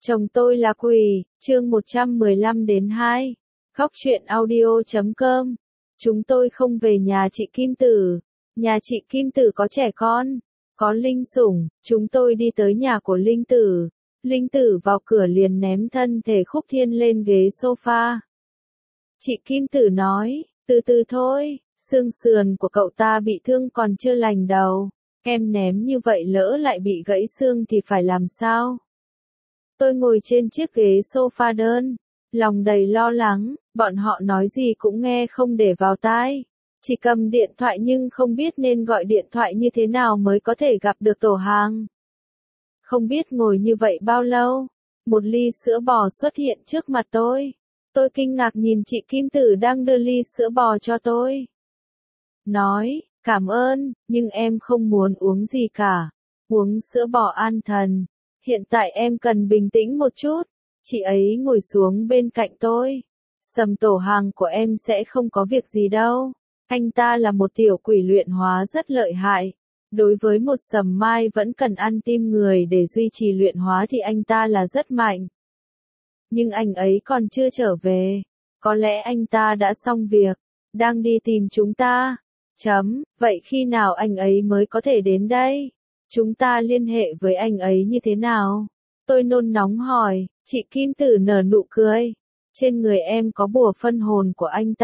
Chồng tôi là quỷ, chương 115-2. Khóc chuyện audio.com. Chúng tôi không về nhà chị Kim Tử. Nhà chị Kim Tử có trẻ con, có linh sủng, chúng tôi đi tới nhà của Linh Tử. Linh Tử vào cửa liền ném thân thể Khúc Thiên lên ghế sofa. Chị Kim Tử nói, từ từ thôi, xương sườn của cậu ta bị thương còn chưa lành đâu. Em ném như vậy lỡ lại bị gãy xương thì phải làm sao? Tôi ngồi trên chiếc ghế sofa đơn, lòng đầy lo lắng, bọn họ nói gì cũng nghe không để vào tai. Chỉ cầm điện thoại nhưng không biết nên gọi điện thoại như thế nào mới có thể gặp được tổ hàng. Không biết ngồi như vậy bao lâu, một ly sữa bò xuất hiện trước mặt tôi. Tôi kinh ngạc nhìn chị Kim Tử đang đưa ly sữa bò cho tôi. Nói, cảm ơn, nhưng em không muốn uống gì cả. Uống sữa bò an thần. Hiện tại em cần bình tĩnh một chút. Chị ấy ngồi xuống bên cạnh tôi. Sầm tổ hàng của em sẽ không có việc gì đâu. Anh ta là một tiểu quỷ luyện hóa rất lợi hại. Đối với một sầm mai vẫn cần ăn tim người để duy trì luyện hóa thì anh ta là rất mạnh. Nhưng anh ấy còn chưa trở về. Có lẽ anh ta đã xong việc, đang đi tìm chúng ta. Vậy khi nào anh ấy mới có thể đến đây? Chúng ta liên hệ với anh ấy như thế nào? Tôi nôn nóng hỏi, chị Kim Tử nở nụ cười. Trên người em có bùa phân hồn của anh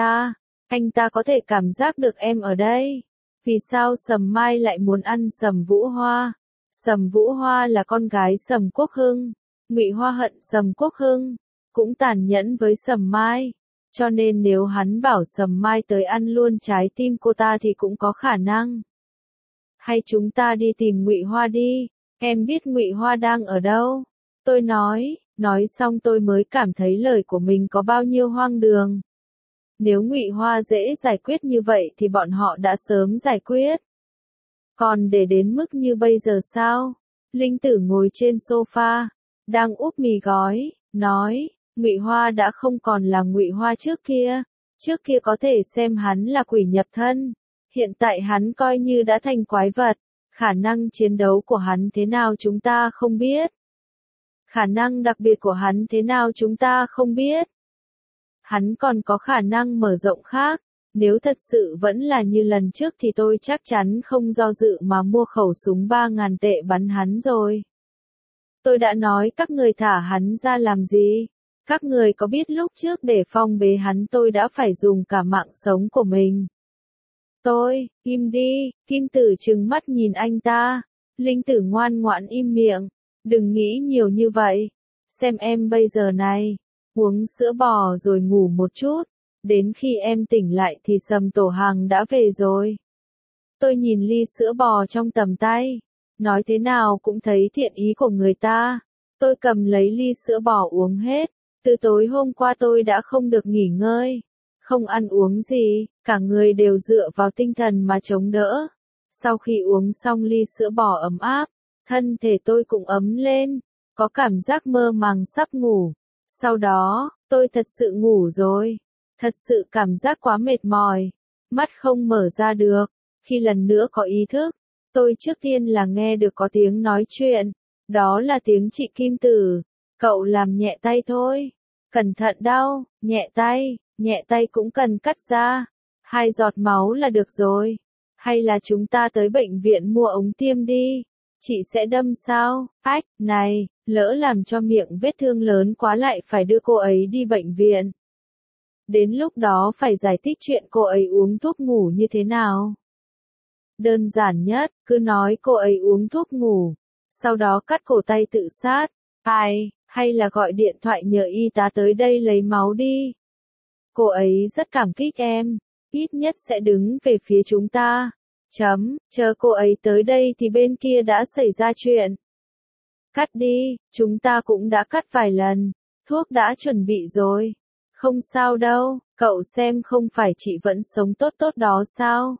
ta có thể cảm giác được em ở đây. Vì sao Sầm Mai lại muốn ăn Sầm Vũ Hoa? Sầm Vũ Hoa là con gái Sầm Quốc Hưng. Ngụy Hoa hận Sầm Quốc Hưng, cũng tàn nhẫn với Sầm Mai. Cho nên nếu hắn bảo Sầm Mai tới ăn luôn trái tim cô ta thì cũng có khả năng. Hay chúng ta đi tìm Ngụy Hoa đi, em biết Ngụy Hoa đang ở đâu? Tôi nói xong tôi mới cảm thấy lời của mình có bao nhiêu hoang đường. Nếu Ngụy Hoa dễ giải quyết như vậy thì bọn họ đã sớm giải quyết. Còn để đến mức như bây giờ sao? Linh Tử ngồi trên sofa, đang úp mì gói, nói, Ngụy Hoa đã không còn là Ngụy Hoa trước kia. Trước kia có thể xem hắn là quỷ nhập thân. Hiện tại hắn coi như đã thành quái vật. Khả năng chiến đấu của hắn thế nào chúng ta không biết. Khả năng đặc biệt của hắn thế nào chúng ta không biết. Hắn còn có khả năng mở rộng khác. Nếu thật sự vẫn là như lần trước thì tôi chắc chắn không do dự mà mua khẩu súng 3.000 tệ bắn hắn rồi. Tôi đã nói các người thả hắn ra làm gì? Các người có biết lúc trước để phong bế hắn tôi đã phải dùng cả mạng sống của mình. Tôi, im đi, Kim Tử trừng mắt nhìn anh ta. Linh Tử ngoan ngoãn im miệng. Đừng nghĩ nhiều như vậy. Xem em bây giờ này. Uống sữa bò rồi ngủ một chút. Đến khi em tỉnh lại thì Sầm tổ hàng đã về rồi. Tôi nhìn ly sữa bò trong tầm tay. Nói thế nào cũng thấy thiện ý của người ta. Tôi cầm lấy ly sữa bò uống hết. Từ tối hôm qua tôi đã không được nghỉ ngơi. Không ăn uống gì, cả người đều dựa vào tinh thần mà chống đỡ. Sau khi uống xong ly sữa bò ấm áp, thân thể tôi cũng ấm lên, có cảm giác mơ màng sắp ngủ. Sau đó, tôi thật sự ngủ rồi. Thật sự cảm giác quá mệt mỏi, mắt không mở ra được. Khi lần nữa có ý thức, tôi trước tiên là nghe được có tiếng nói chuyện. Đó là tiếng chị Kim Tử. Cậu làm nhẹ tay thôi. Cẩn thận đau, nhẹ tay cũng cần cắt ra. 2 giọt máu là được rồi. Hay là chúng ta tới bệnh viện mua ống tiêm đi. Chị sẽ đâm sao? Ách, này, lỡ làm cho miệng vết thương lớn quá lại phải đưa cô ấy đi bệnh viện. Đến lúc đó phải giải thích chuyện cô ấy uống thuốc ngủ như thế nào. Đơn giản nhất, cứ nói cô ấy uống thuốc ngủ. Sau đó cắt cổ tay tự sát. Hay là gọi điện thoại nhờ y tá tới đây lấy máu đi. Cô ấy rất cảm kích em, ít nhất sẽ đứng về phía chúng ta. Chờ cô ấy tới đây thì bên kia đã xảy ra chuyện. Cắt đi, chúng ta cũng đã cắt vài lần, thuốc đã chuẩn bị rồi. Không sao đâu, cậu xem không phải chị vẫn sống tốt tốt đó sao?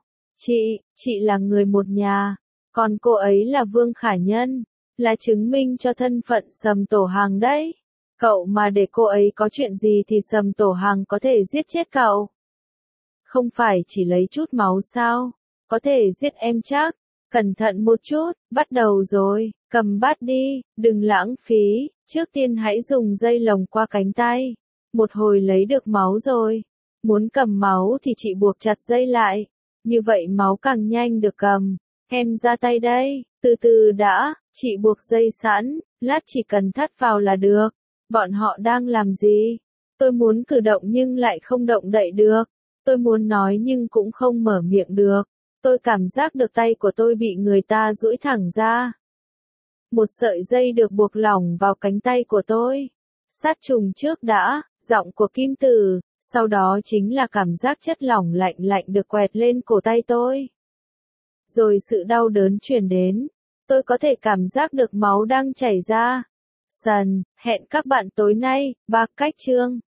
Chị là người một nhà, còn cô ấy là Vương Khả Nhân. Là chứng minh cho thân phận Sầm tổ hàng đấy. Cậu mà để cô ấy có chuyện gì thì Sầm tổ hàng có thể giết chết cậu. Không phải chỉ lấy chút máu sao? Có thể giết em chắc. Cẩn thận một chút, bắt đầu rồi, cầm bát đi, đừng lãng phí. Trước tiên hãy dùng dây lồng qua cánh tay. Một hồi lấy được máu rồi. Muốn cầm máu thì chị buộc chặt dây lại. Như vậy máu càng nhanh được cầm. Em ra tay đây, từ từ đã, chị buộc dây sẵn, lát chỉ cần thắt vào là được. Bọn họ đang làm gì? Tôi muốn cử động nhưng lại không động đậy được. Tôi muốn nói nhưng cũng không mở miệng được. Tôi cảm giác được tay của tôi bị người ta duỗi thẳng ra. Một sợi dây được buộc lỏng vào cánh tay của tôi. Sát trùng trước đã, giọng của Kim Tử, sau đó chính là cảm giác chất lỏng lạnh lạnh được quẹt lên cổ tay tôi. Rồi sự đau đớn truyền đến. Tôi có thể cảm giác được máu đang chảy ra. Hẹn các bạn tối nay, 3 cách chương.